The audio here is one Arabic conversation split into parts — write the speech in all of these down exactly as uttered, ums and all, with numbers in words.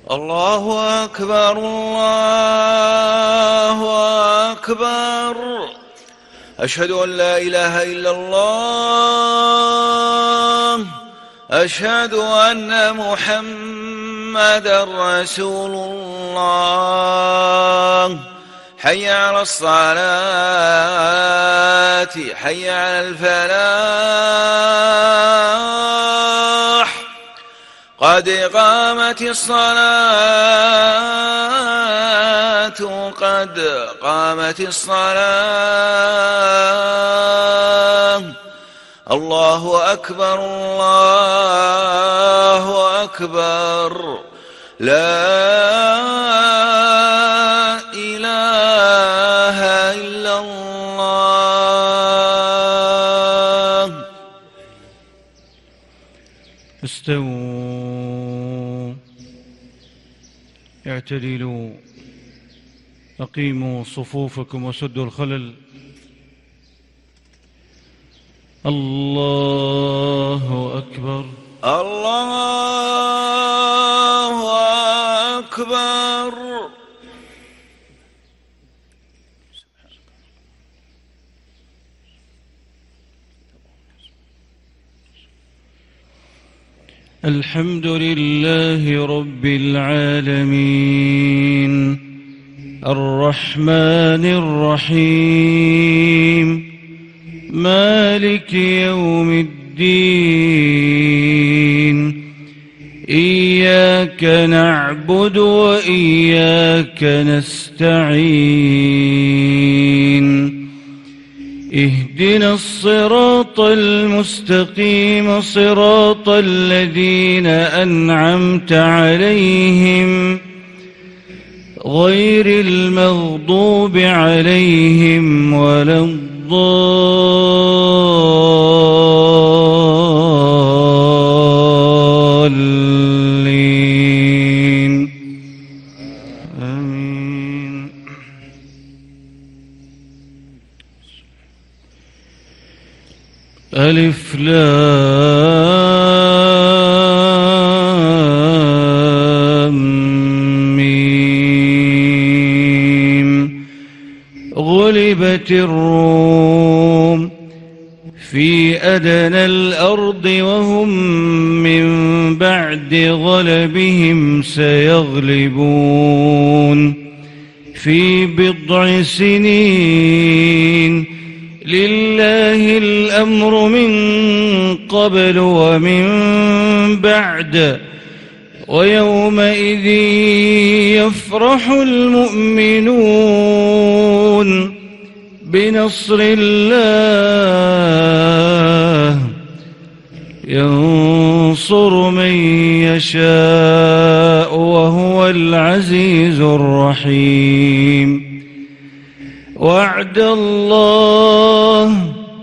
الله أكبر الله أكبر. أشهد أن لا إله إلا الله. أشهد أن محمدا رسول الله. حي على الصلاة، حي على الفلاح، قد قامت الصلاة، قد قامت الصلاة. الله أكبر الله أكبر. لا إله إلا الله. استووا، اعتدلوا، أقيموا صفوفكم وسدوا الخلل. الله أكبر الله أكبر. الحمد لله رب العالمين، الرحمن الرحيم، مالك يوم الدين. إياك نعبد وإياك نستعين. اهدنا الصراط المستقيم، صراط الذين أنعمت عليهم غير المغضوب عليهم ولا الضالين. آمين. ألف لام ميم. غلبت الروم في أدنى الأرض وهم من بعد غلبهم سيغلبون في بضع سنين. لله الأمر من قبل ومن بعد، ويومئذ يفرح المؤمنون بنصر الله، ينصر من يشاء وهو العزيز الرحيم. وعد الله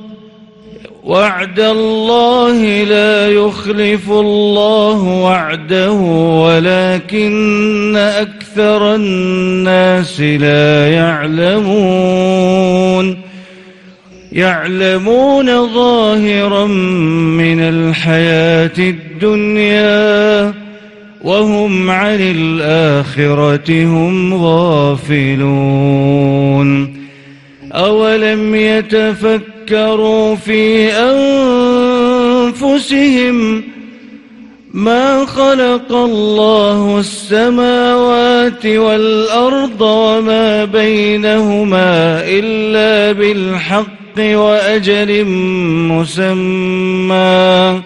وعد الله لا يخلف الله وعده ولكن أكثر الناس لا يعلمون. يعلمون ظاهرا من الحياة الدنيا وهم عن الآخرة هم غافلون. أولم يتفكروا في أنفسهم ما خلق الله السماوات والأرض وما بينهما إلا بالحق وأجل مسمى،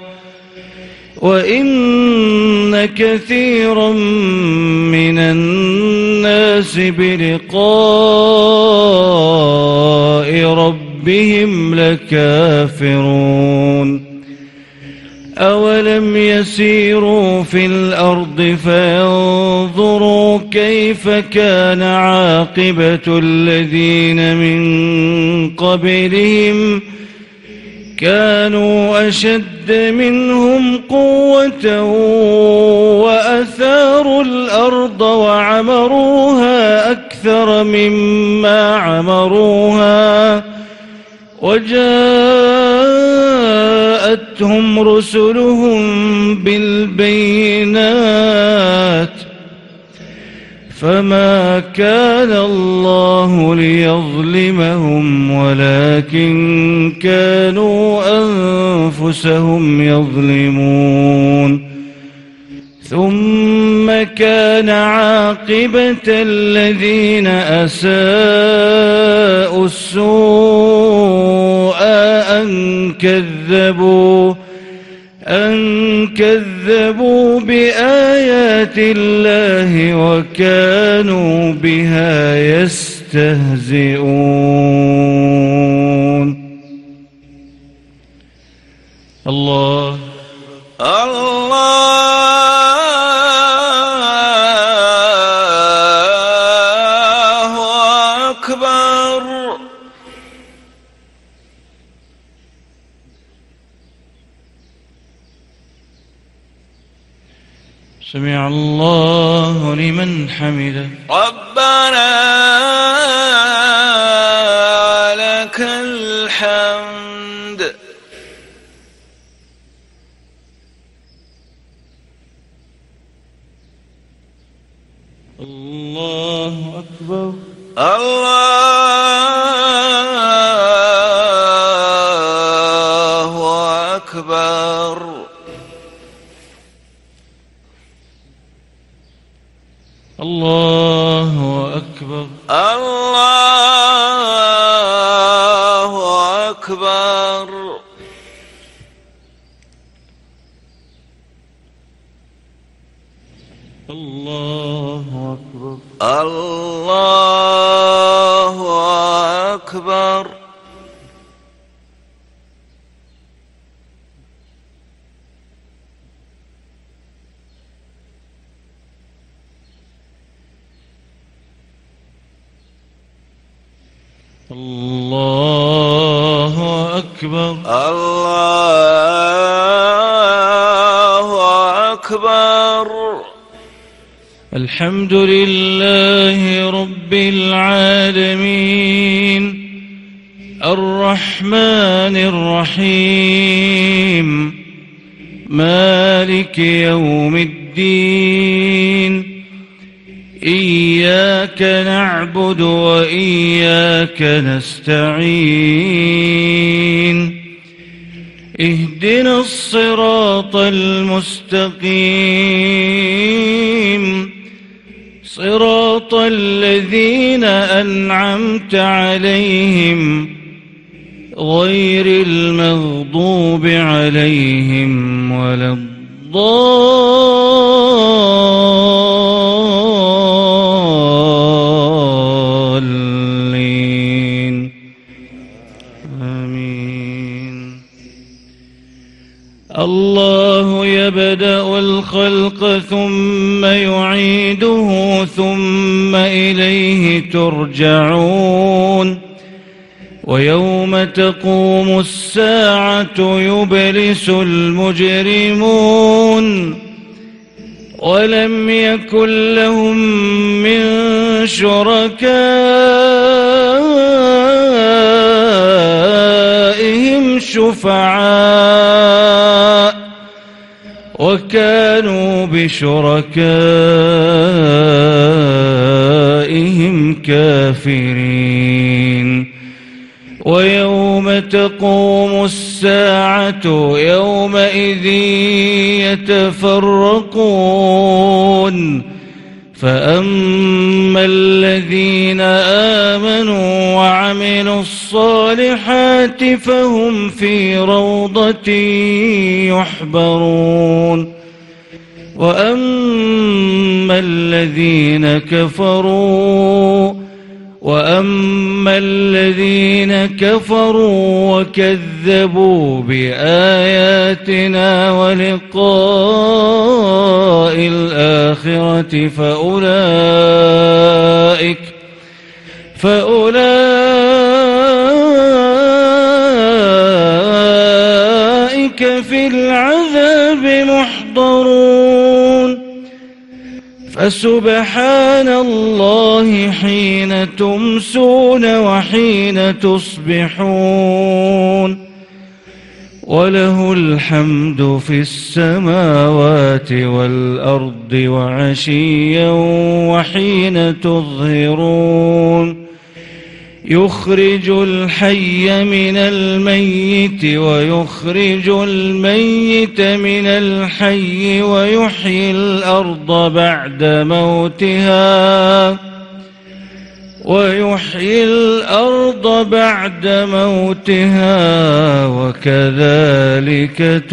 وإن كثيرا من الناس بلقاء ربهم لكافرون. أولم يسيروا في الأرض فينظروا كيف كان عاقبة الذين من قبلهم كانوا أشد منهم قوة وأثاروا الأرض وعمروها أكثر مما عمروها، وجاءتهم رسلهم بالبينات فما كان الله ليظلمهم ولكن كانوا أنفسهم يظلمون. ثم كان عاقبة الذين أساءوا السوء أن كذبوا أن كذبوا بآيات الله وكانوا بها يستهزئون. الله الله أكبر. سمع الله لمن حمده. ربنا لك الحمد. الله أكبر. الله أكبر. الله أكبر. الله أكبر. الله أكبر. الله أكبر. الله أكبر. الله أكبر. الحمد لله رب العالمين الرحمن الرحيم مالك يوم الدين. إياك نعبد وإياك نستعين. اهدنا الصراط المستقيم صراط الذين أنعمت عليهم غير المغضوب عليهم ولا الضالين. آمين. الله يبدأ الخلق ثم يعيده ثم إليه ترجعون. ويوم تقوم الساعة يبلس المجرمون ولم يكن لهم من شركائهم شفعاء وكانوا بشركائهم كافرين. ويوم تقوم الساعة يومئذ يتفرقون فأما الذين آمنوا وعملوا الصالحات فهم في روضة يحبرون. وأما الذين كفروا وأما الذين كفروا وكذبوا بآياتنا ولقاء الآخرة فأولئك فأولئك في العذاب محضرون. فسبحان الله حين تمسون وحين تصبحون وله الحمد في السماوات والأرض وعشيا وحين تظهرون يخرج الحي من الميت ويخرج الميت من الحي ويحيي الأرض بعد موتها ويحيي الأرض بعد موتها وكذلك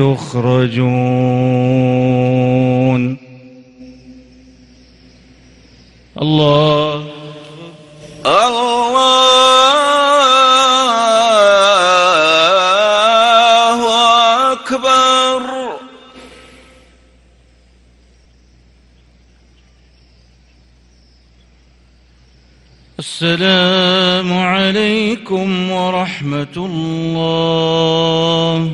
تخرجون. الله الله أكبر. السلام عليكم ورحمة الله.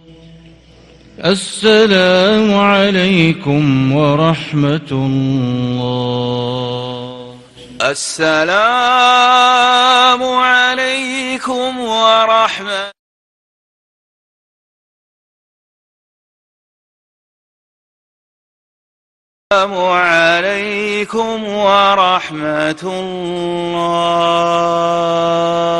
السلام عليكم ورحمة الله. السلام عليكم ورحمة السلام عليكم ورحمة الله.